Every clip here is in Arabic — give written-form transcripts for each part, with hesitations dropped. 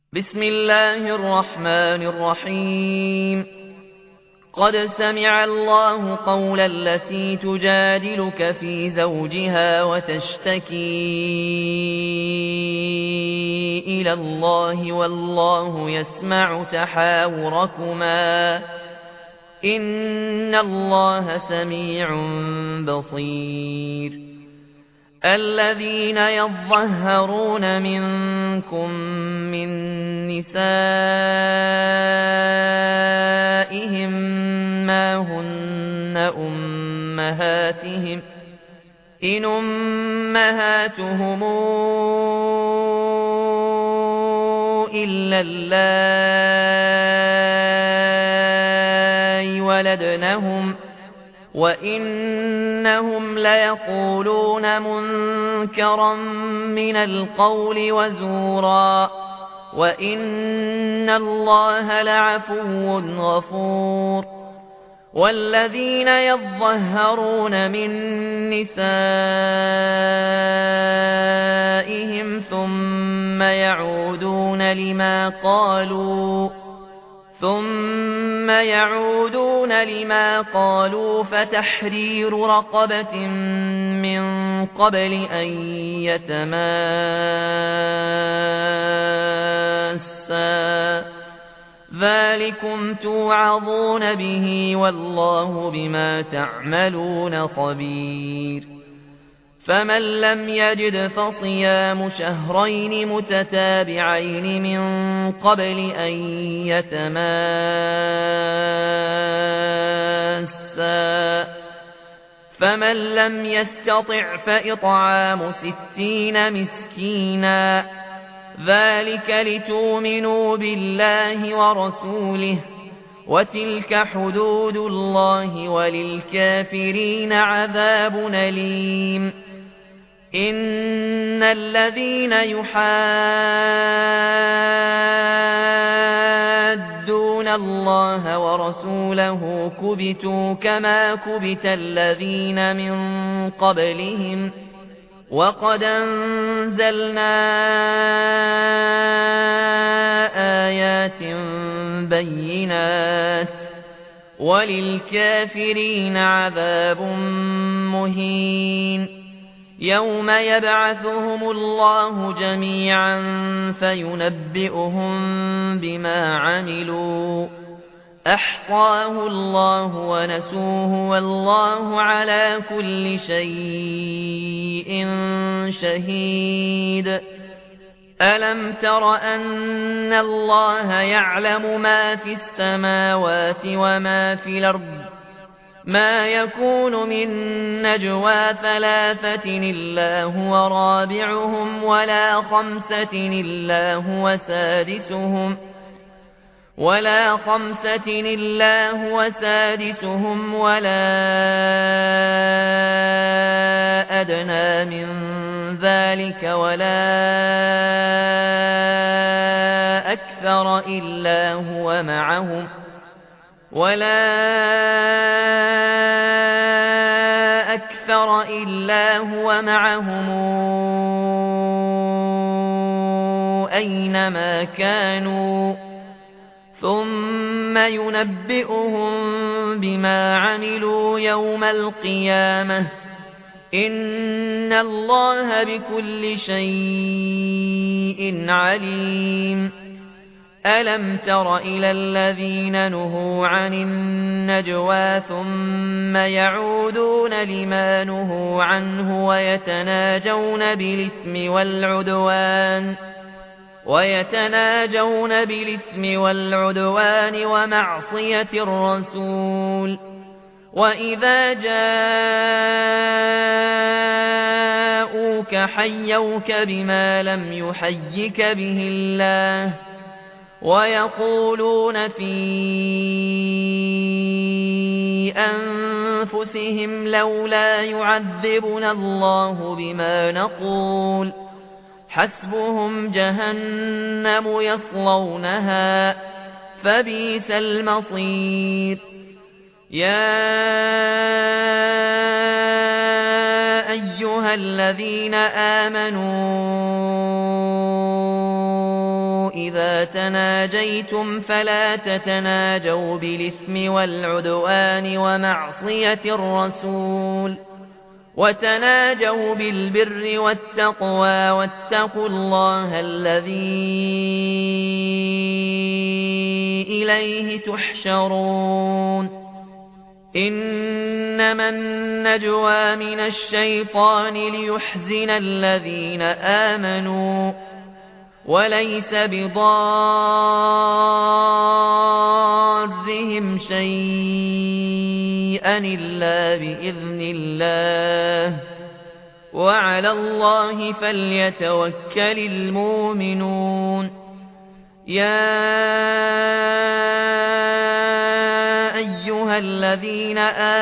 بسم الله الرحمن الرحيم. قد سمع الله قول التي تجادلك في زوجها وتشتكي إلى الله والله يسمع تحاوركما إن الله سميع بصير. الذين يظهرون منكم من نسائهم ما هن أمهاتهم إن أمهاتهم إلا اللائي ولدنهم وإنهم ليقولون منكرا من القول وزورا وإن الله لعفو غفور. والذين يظهرون من نسائهم ثم يعودون لما قالوا فتحرير رقبة من قبل أن يتماسا ذلكم توعظون به والله بما تعملون خبير. فمن لم يجد فصيام شهرين متتابعين من قبل أن يتماسا فمن لم يستطع فإطعام 60 مسكينا ذلك لتؤمنوا بالله ورسوله وتلك حدود الله وللكافرين عذاب أليم. إن الذين يحادون الله ورسوله كبتوا كما كبت الذين من قبلهم وقد أنزلنا آيات بينات وللكافرين عذاب مهين. يوم يبعثهم الله جميعا فينبئهم بما عملوا أحصاه الله ونسوه والله على كل شيء شهيد. ألم تر أن الله يعلم ما في السماوات وما في الأرض ما يكون من نجوى 3 إلا هو رابعهم ولا 5 إلا هو سادسهم ولا أدنى من ذلك ولا أكثر إلا هو معهم أينما كانوا ثم ينبئهم بما عملوا يوم القيامة إن الله بكل شيء عليم. ألم تر إلى الذين نهوا عن النجوى ثم يعودون لما نهوا عنه ويتناجون بالإثم والعدوان ومعصية الرسول وإذا جاءوك حيوك بما لم يحيك به الله ويقولون في أنفسهم لولا يعذبنا الله بما نقول حسبهم جهنم يصلونها فبئس المصير. يا أيها الذين آمنوا إذا تناجيتم فلا تتناجوا بالإثم والعدوان ومعصية الرسول وتناجوا بالبر والتقوى واتقوا الله الذي إليه تحشرون إنما النجوى من الشيطان ليحزن الذين آمنوا وليس بضارهم شيئا إلا بإذن الله وعلى الله فليتوكل المؤمنون يا أيها الذين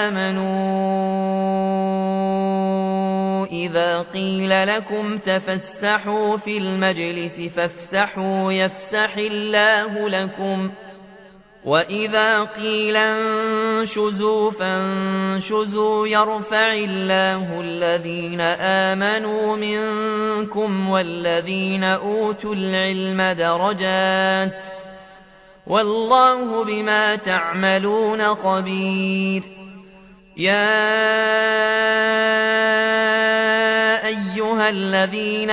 آمنوا إذا قيل لكم تفسحوا في المجلس فافسحوا يفسح الله لكم وإذا قيل انشزوا فانشزوا يرفع الله الذين آمنوا منكم والذين أوتوا العلم درجات والله بما تعملون خبير يا أيها الذين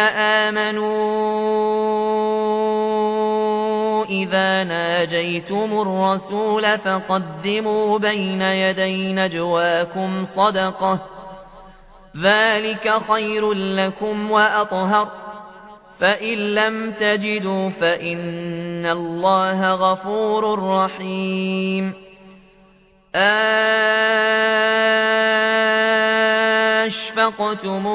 آمنوا إذا ناجيتم الرسول فقدموا بين يدي نجواكم صدقة ذلك خير لكم وأطهر فإن لم تجدوا فإن الله غفور رحيم أشفقتم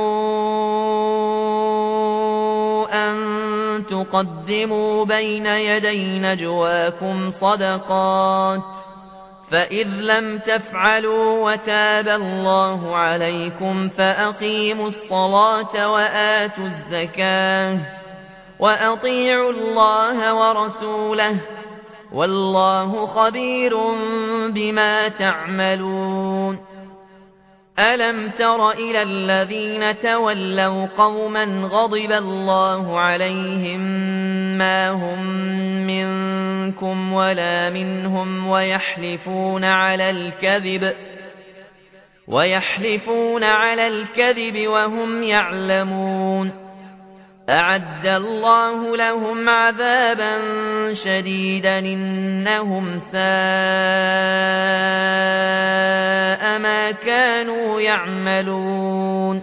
أن تقدموا بين يدي نجواكم صدقات فإذ لم تفعلوا وتاب الله عليكم فأقيموا الصلاة وآتوا الزكاة وأطيعوا الله ورسوله والله خبير بما تعملون ألم تر إلى الذين تولوا قوما غضب الله عليهم ما هم منكم ولا منهم ويحلفون على الكذب وهم يعلمون أعد الله لهم عذابا شديدا إنهم ساء ما كانوا يعملون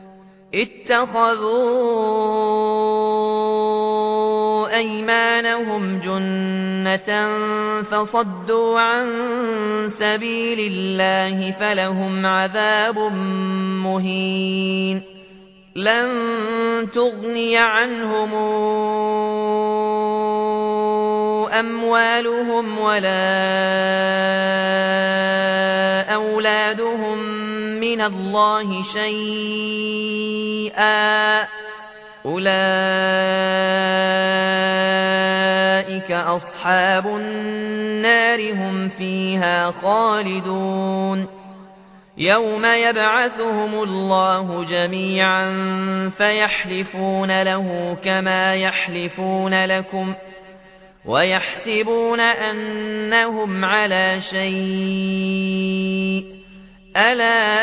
اتخذوا أيمانهم جنة فصدوا عن سبيل الله فلهم عذاب مهين لن تغني عنهم أموالهم ولا أولادهم من الله شيئا أولئك أصحاب النار هم فيها خالدون يوم يبعثهم الله جميعا فيحلفون له كما يحلفون لكم ويحسبون أنهم على شيء ألا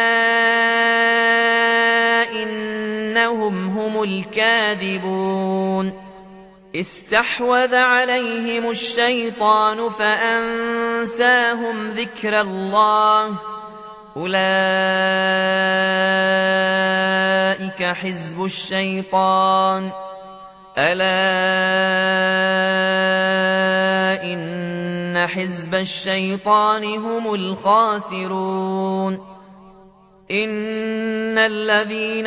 إنهم هم الكاذبون استحوذ عليهم الشيطان فأنساهم ذكر الله أولئك حزب الشيطان ألا إن حزب الشيطان هم الخاسرون إن الذين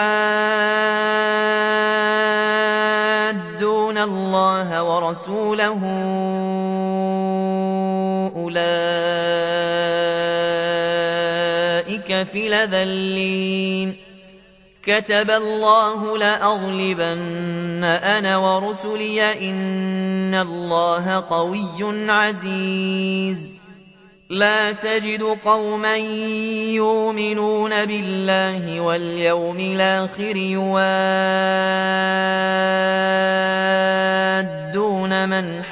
يحادون الله ورسوله أولئك في الأذلين كتب الله لأغلبن أنا ورسلي إن الله قوي عزيز لا تجد قوما يؤمنون بالله واليوم الآخر من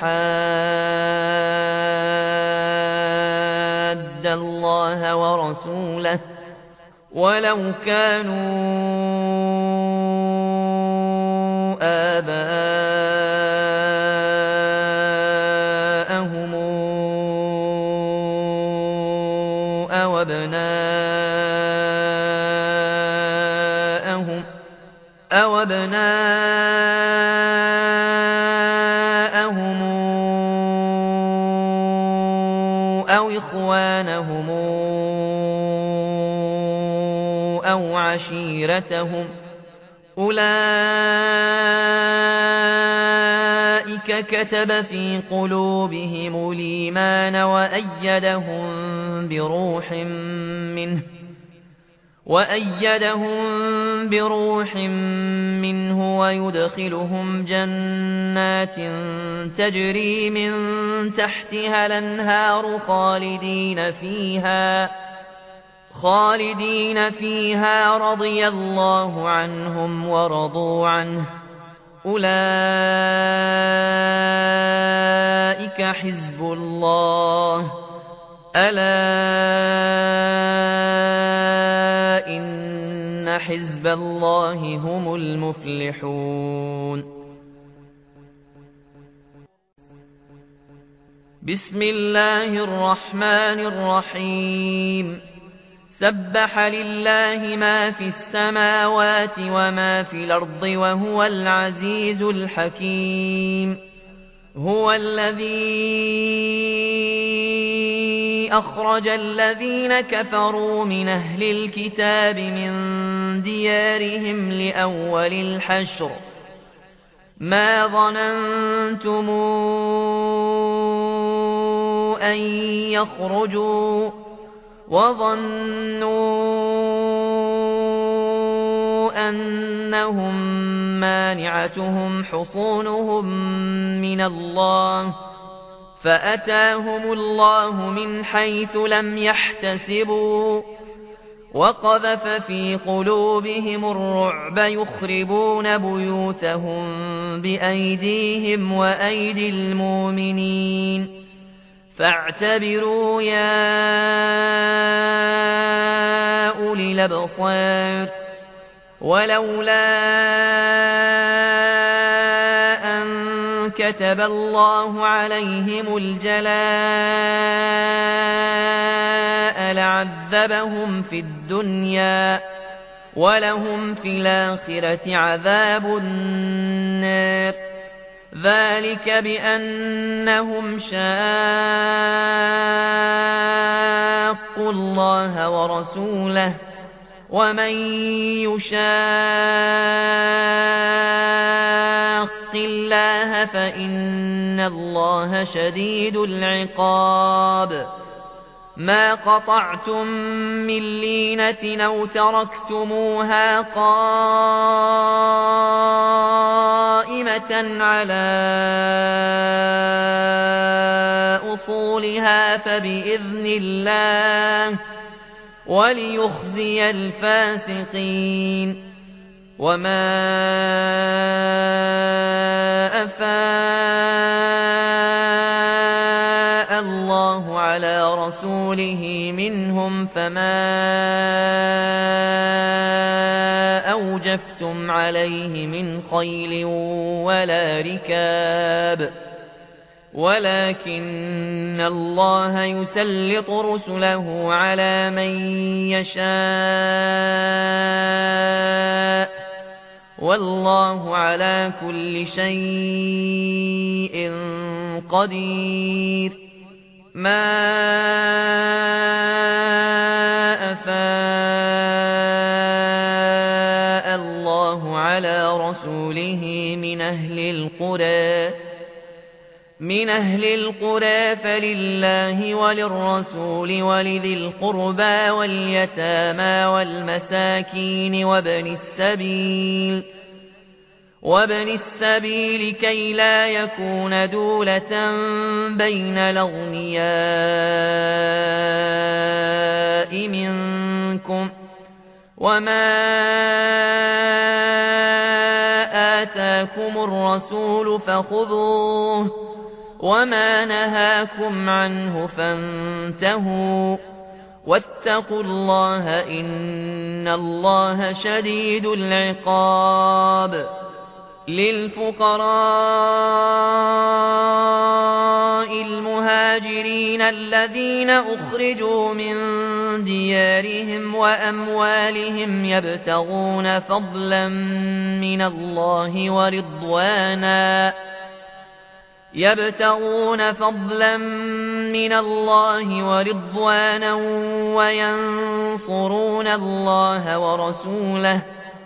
حاد الله ورسوله ولو كانوا آباءهم أو أبناءهم أو إخوانهم أو عشيرتهم أولئك كتب في قلوبهم الإيمان وأيدهم بروح منه ويدخلهم جنات تجري من تحتها الأنهار خالدين فيها رضي الله عنهم ورضوا عنه أولئك حزب الله ألا إن حزب الله هم المفلحون بسم الله الرحمن الرحيم سبح لله ما في السماوات وما في الأرض وهو العزيز الحكيم هو الذي أخرج الذين كفروا من أهل الكتاب من ديارهم لأول الحشر ما ظننتم أن يخرجوا وظنوا أنهم مانعتهم حصونهم من الله فأتاهم الله من حيث لم يحتسبوا وقذف في قلوبهم الرعب يخربون بيوتهم بأيديهم وأيدي المؤمنين فاعتبروا يا أولي الأبصار ولولا أن كتب الله عليهم الجلاء لعذبهم في الدنيا ولهم في الآخرة عذاب النار ذلك بأنهم شاقوا الله ورسوله ومن يشاق الله فإن الله شديد العقاب ما قطعتم من لينة أو تركتموها قائمة على أصولها فبإذن الله وليخزي الفاسقين وما أفاء الله على رسوله منهم فما أوجفتم عليه من خيل ولا ركاب ولكن الله يسلط رسله على من يشاء والله على كل شيء قدير ما أفاء الله على رسوله من أهل القرى فلله وللرسول ولذي القربى واليتامى والمساكين وابن السبيل كي لا يكون دولة بين الأغنياء منكم وما آتاكم الرسول فخذوه وما نهاكم عنه فانتهوا واتقوا الله إن الله شديد العقاب للفقراء المهاجرين الذين أخرجوا من ديارهم وأموالهم يبتغون فضلا من الله ورضوانا وينصرون الله ورسوله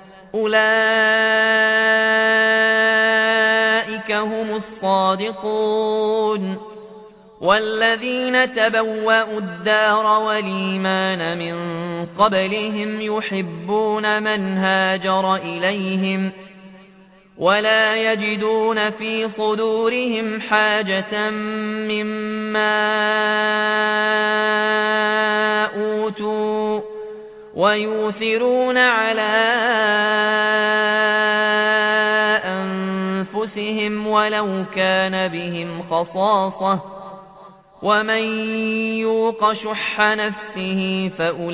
أولئك هم الصادقون والذين تبوأوا الدار والإيمان من قبلهم يحبون من هاجر إليهم ولا يجدون في صدورهم حاجة مما أوتوا ويؤثرون على أنفسهم ولو كان بهم خصاصة ومن يوق شح نفسه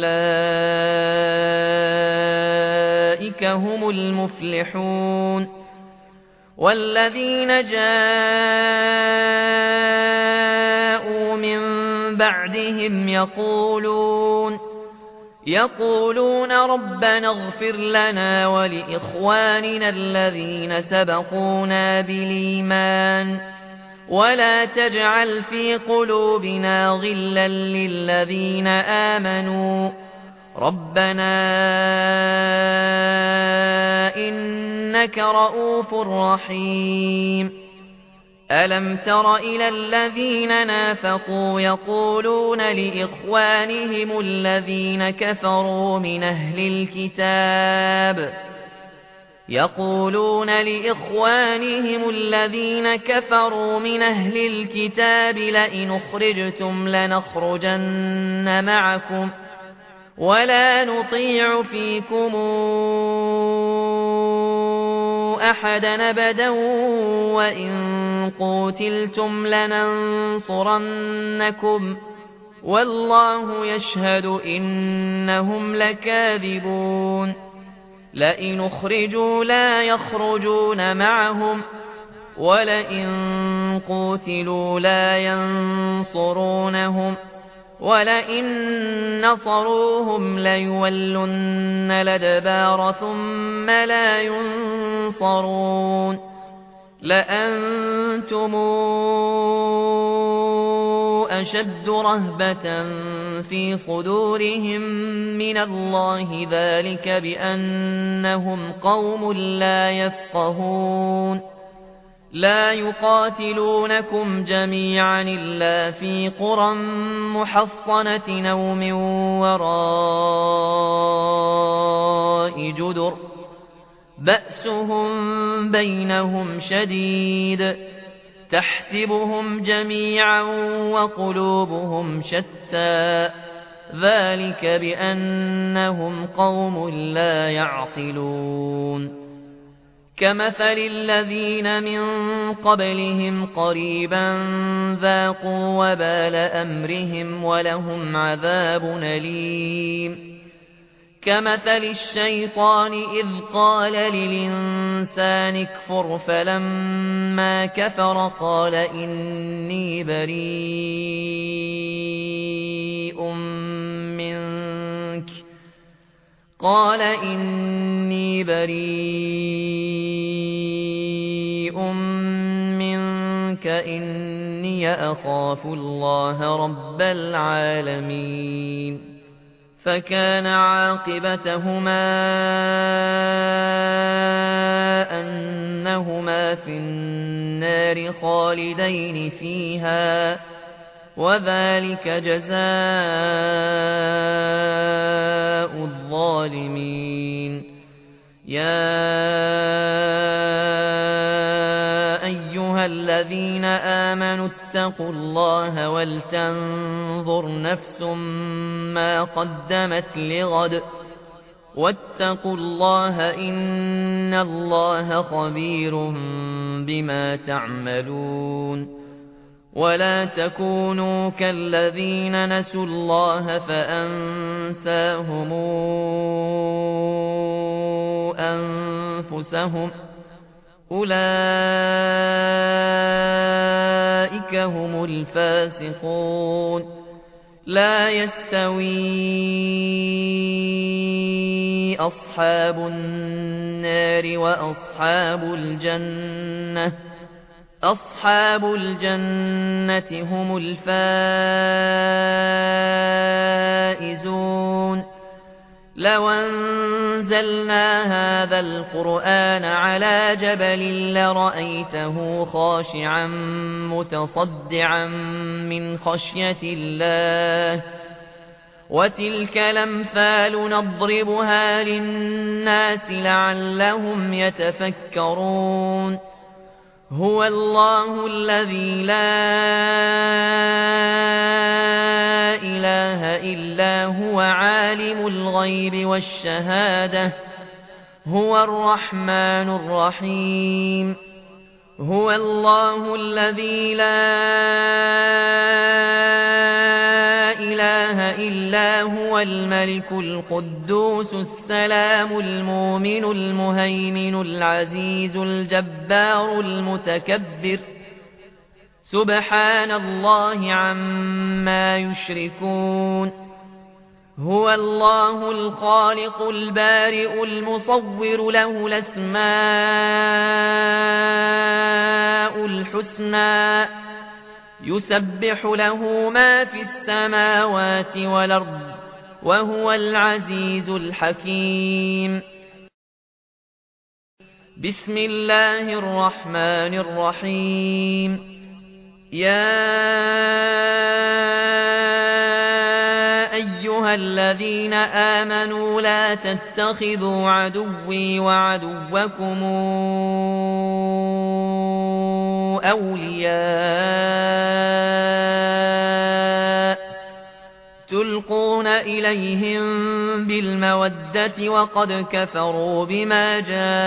فأولئك هم المفلحون والذين جاءوا من بعدهم يقولون ربنا اغفر لنا ولإخواننا الذين سبقونا بالإيمان ولا تجعل في قلوبنا غلا للذين آمنوا ربنا إنك رؤوف رحيم ألم تر إلى الذين نافقوا يقولون لإخوانهم الذين كفروا من أهل الكتاب لئن أخرجتم لنخرجن معكم ولا نطيع فيكم أحدا أبدا وإن قوتلتم لننصرنكم والله يشهد إنهم لكاذبون لئن أخرجوا لا يخرجون معهم ولئن قوتلوا لا ينصرونهم ولئن نصروهم ليولن الأدبار ثم لا ينصرون لأنتم أشد رهبة في صدورهم من الله ذلك بأنهم قوم لا يفقهون لا يقاتلونكم جميعا إلا في قرى محصنة أو من وراء جدر بأسهم بينهم شديد تحسبهم جميعا وقلوبهم شتى ذلك بأنهم قوم لا يعقلون كمثل الذين من قبلهم قريبا ذاقوا وبال أمرهم ولهم عذاب أليم كمثل الشيطان إذ قال للإنسان اكفر فلما كفر قال إني بريء منك إني أخاف الله رب العالمين فكان عاقبتهما أنهما في النار خالدين فيها وذلك جزاء الظالمين يا أيها الذين آمنوا اتقوا الله ولتنظر نفس ما قدمت لغد واتقوا الله إن الله خبير بما تعملون ولا تكونوا كالذين نسوا الله فأنساهم أنفسهم أولئك هم الفاسقون لا يستوي أصحاب النار أصحاب الجنة هم الفائزون لو أنزلنا هذا القرآن على جبل لرأيته خاشعا متصدعا من خشية الله وتلك الأمثال نضربها للناس لعلهم يتفكرون هو الله الذي لا إله إلا هو عالم الغيب والشهادة هو الرحمن الرحيم هو الله الذي لا إله إلا هو الملك القدوس السلام المؤمن المهيمن العزيز الجبار المتكبر سبحان الله عما يشركون هو الله الخالق البارئ المصور له الأسماء الحسنى يسبح له ما في السماوات والأرض وهو العزيز الحكيم بسم الله الرحمن الرحيم يا أيها الذين آمنوا لا تتخذوا عدوي وعدوكم أولياء تلقون إليهم بالمودة وقد كفروا بما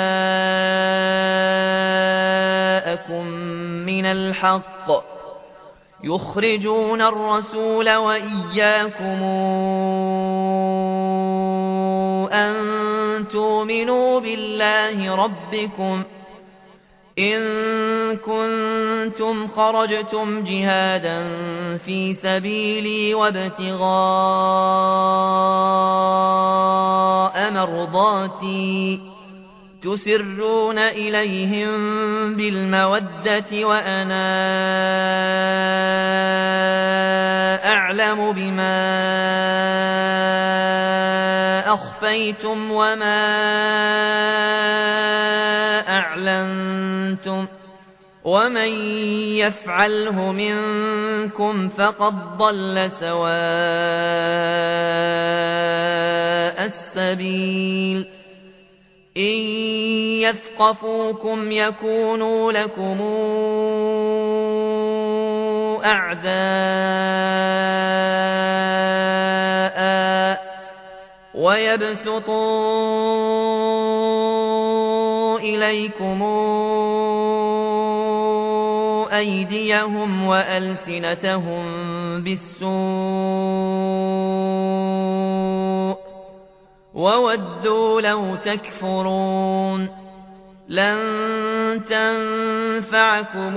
جاءكم من الحق يخرجون الرسول وإياكم أن تؤمنوا بالله ربكم إن كنتم خرجتم جهادا في سبيلي وابتغاء مرضاتي تسرون إليهم بالمودة وأنا أعلم بما أخفيتم وما أعلنتم ومن يفعله منكم فقد ضل سواء السبيل إن يثقفوكم يكونوا لكم أعداء ويبسطوا إليكم أيديهم وألسنتهم بالسوء وودوا لو تكفرون لن تنفعكم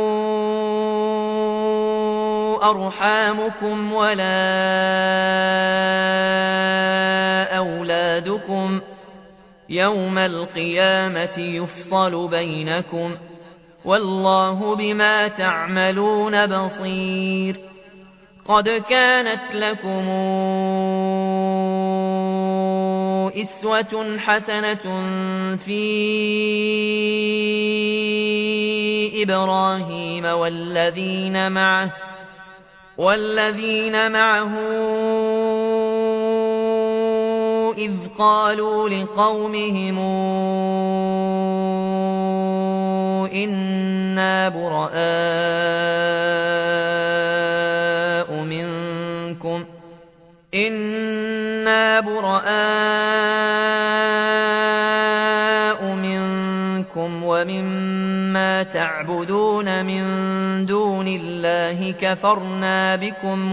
أرحامكم ولا أولادكم يوم القيامة يفصل بينكم والله بما تعملون بصير قد كانت لكم أسوة حسنة في إبراهيم والذين معه إذ قالوا لقومهم إنا براء ومما تعبدون من دون الله كفرنا بكم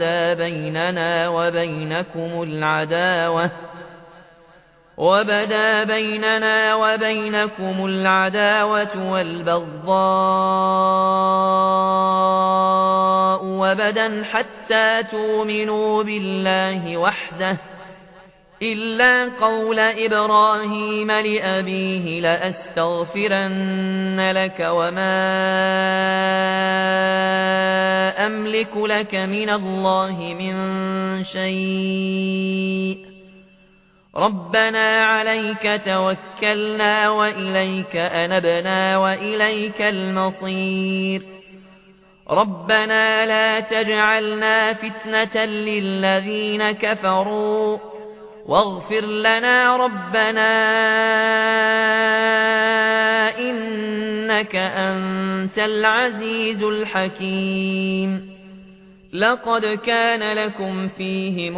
وبدا بيننا وبينكم العداوة والبغضاء وبدا حتى تؤمنوا بالله وحده إلا قول إبراهيم لأبيه لأستغفرن لك وما أملك لك من الله من شيء ربنا عليك توكلنا وإليك أنبنا وإليك المصير ربنا لا تجعلنا فتنة للذين كفروا واغفر لنا ربنا إنك أنت العزيز الحكيم لقد كان لكم فيهم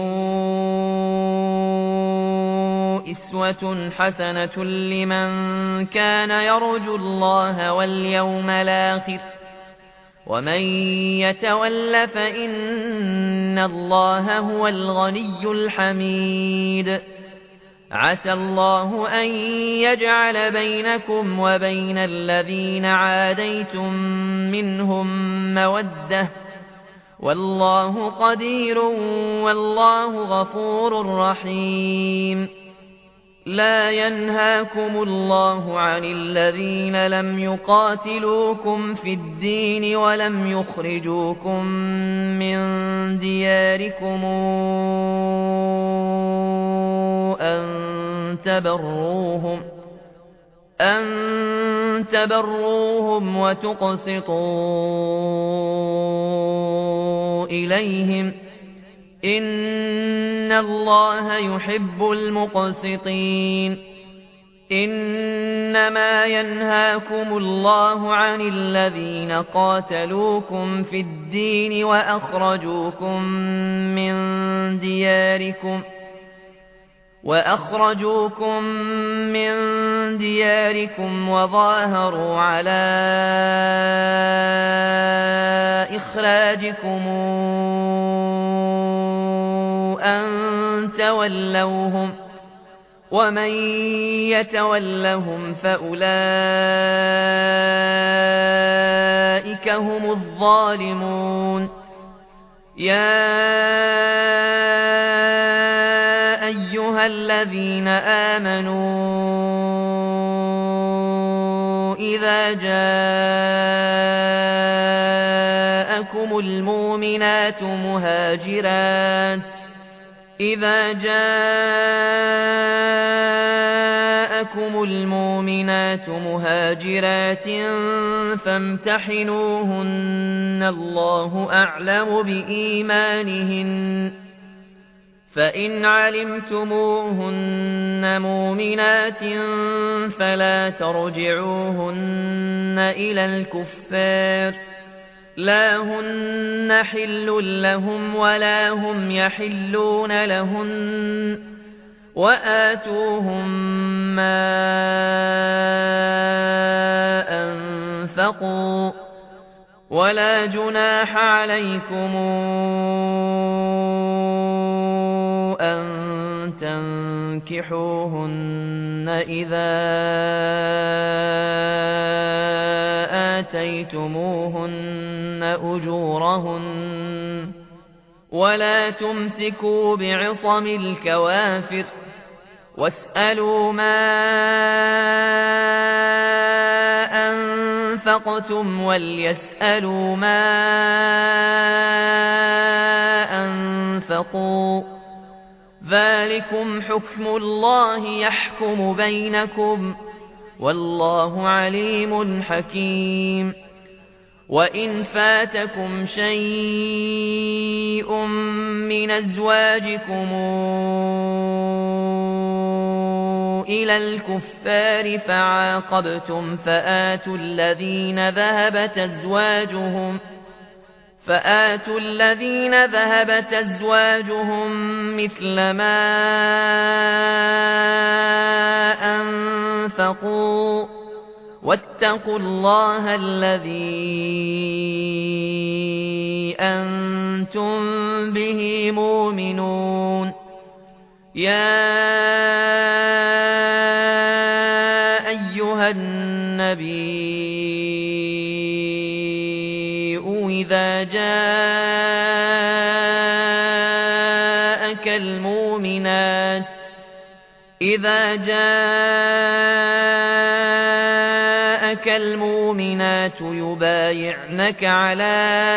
أسوة حسنة لمن كان يرجو الله واليوم الآخر ومن يتول فإن الله هو الغني الحميد عسى الله أن يجعل بينكم وبين الذين عاديتم منهم مودة والله قدير والله غفور رحيم لا ينهاكم الله عن الذين لم يقاتلوكم في الدين ولم يخرجوكم من دياركم أن تبروهم وتقسطوا إليهم إن الله يحب المقسطين إنما ينهاكم الله عن الذين قاتلوكم في الدين وأخرجوكم من دياركم وظاهروا على إخراجكم أن تولوهم ومن يتولهم فأولئك هم الظالمون يا أيها الذين آمنوا إذا جاءكم المؤمنات مهاجرات فامتحنوهن الله أعلم بإيمانهن فإن علمتموهن مؤمنات فلا ترجعوهن إلى الكفار لا هن حل لهم ولا هم يحلون لهن وآتوهم ما أنفقوا ولا جناح عليكم أن تنكحوهن إذا آتيتموهن أجورهن ولا تمسكوا بعصم الكوافر واسألوا ما أنفقتم وليسألوا ما أنفقوا ذلكم حكم الله يحكم بينكم والله عليم حكيم وإن فاتكم شيء من أزواجكم إلى الكفار فعاقبتم فآتوا الذين ذهبت أزواجهم مثل ما أنفقوا واتقوا الله الذي أنتم به مؤمنون يا أيها النبي إذا جاءك المؤمنات يبايعنك على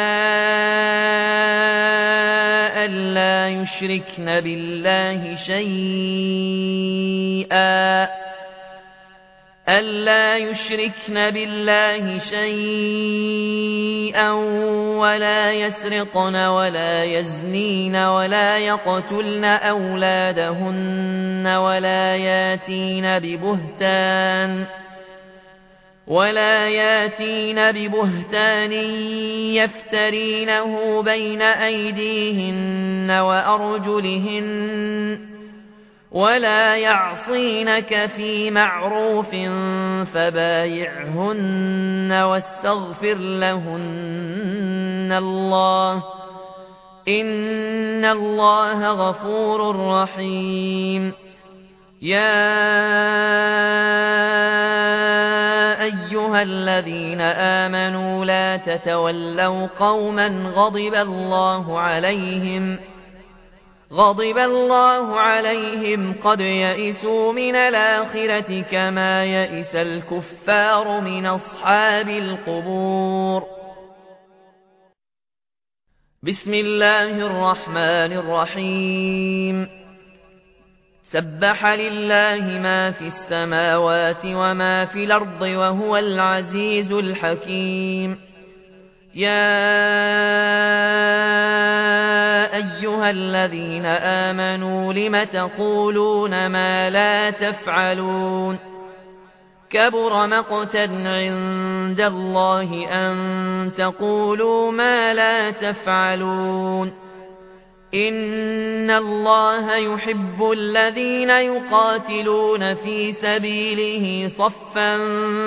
ألا يشركن بالله شيئا ولا يسرقن ولا يزنين ولا يقتلن أولادهن ولا ياتين ببهتان يفترينه بين أيديهن وأرجلهن ولا يعصينك في معروف فبايعهن واستغفر لهن الله إن الله غفور رحيم يا أيها الذين آمنوا لا تتولوا قوما غضب الله عليهم قد يئسوا من الآخرة كما يئس الكفار من أصحاب القبور بسم الله الرحمن الرحيم سبح لله ما في السماوات وما في الأرض وهو العزيز الحكيم يا أيها الذين آمنوا لم تقولون ما لا تفعلون كبر مقتا عند الله أن تقولوا ما لا تفعلون إن الله يحب الذين يقاتلون في سبيله صفا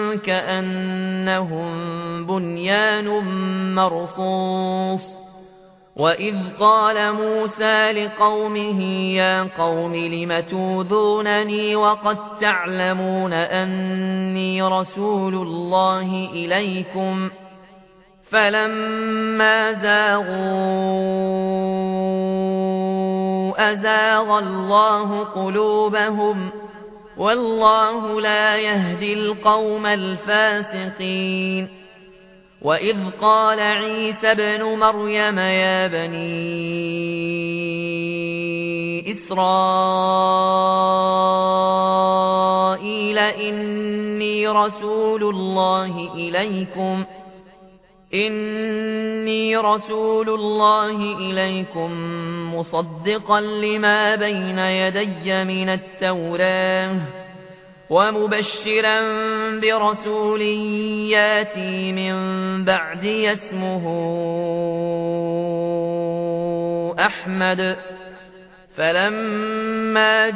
كأنهم بنيان مرصوص وإذ قال موسى لقومه يا قوم لم توذونني وقد تعلمون أني رسول الله إليكم فلما زاغوا أزاغ الله قلوبهم والله لا يهدي القوم الفاسقين وإذ قال عيسى ابن مريم يا بني إسرائيل إني رسول الله إليكم مصدقا لما بين يدي من التوراة ومبشرا برسول ياتي من بعدي اسمه أحمد فلما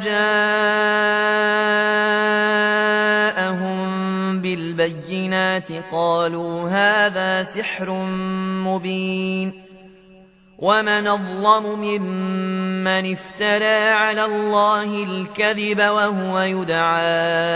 جاءهم بالبينات قالوا هذا سحر مبين ومن أظلم ممن افترى على الله الكذب وهو يدعى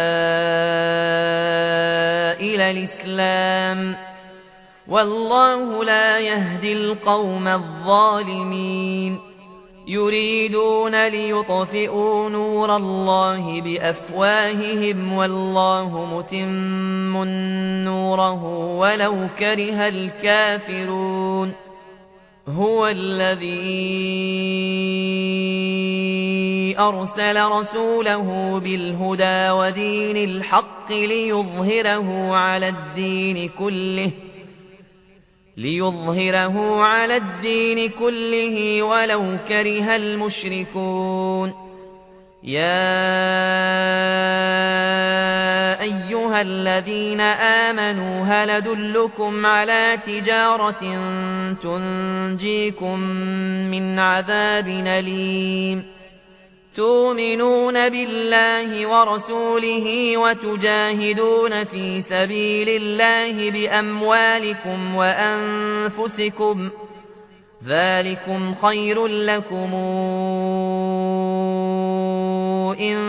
إلى الإسلام والله لا يهدي القوم الظالمين يريدون ليطفئوا نور الله بأفواههم والله متم نوره ولو كره الكافرون هو الذي أرسل رسوله بالهدى ودين الحق ليظهره على الدين كله ولو كره المشركون يا أيها الذين آمنوا هل أدلكم على تجارة تؤمنون بالله ورسوله وتجاهدون في سبيل الله بأموالكم وأنفسكم ذلكم خير لكم إن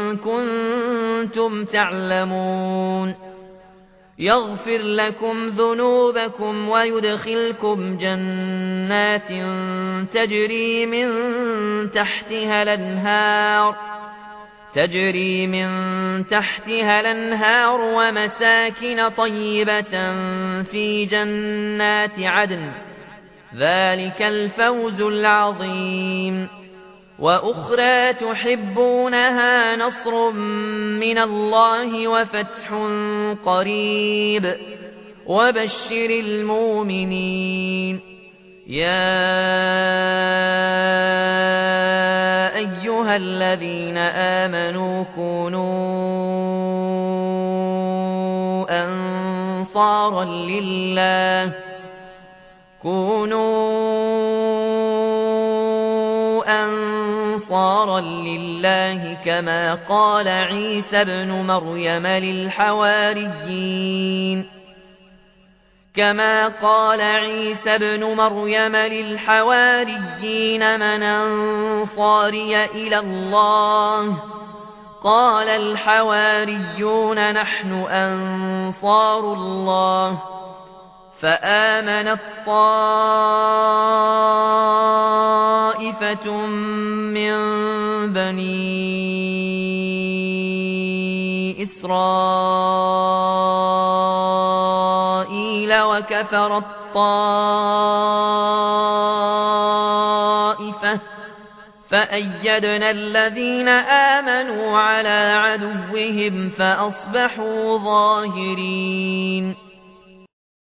كنتم تعلمون يغفر لكم ذنوبكم ويدخلكم جنات تجري من تحتها الأنهار ومساكن طيبة في جنات عدن ذلك الفوز العظيم وأخرى تحبونها نصر من الله وفتح قريب وبشر المؤمنين يا أيها الذين آمنوا كونوا أنصارا لله كما قال عيسى ابن مريم للحواريين من أنصاري إلى الله قال الحواريون نحن أنصار الله فآمنت طائفة من بني إسرائيل وكفرت طائفة فأيدنا الذين آمنوا على عدوهم فأصبحوا ظاهرين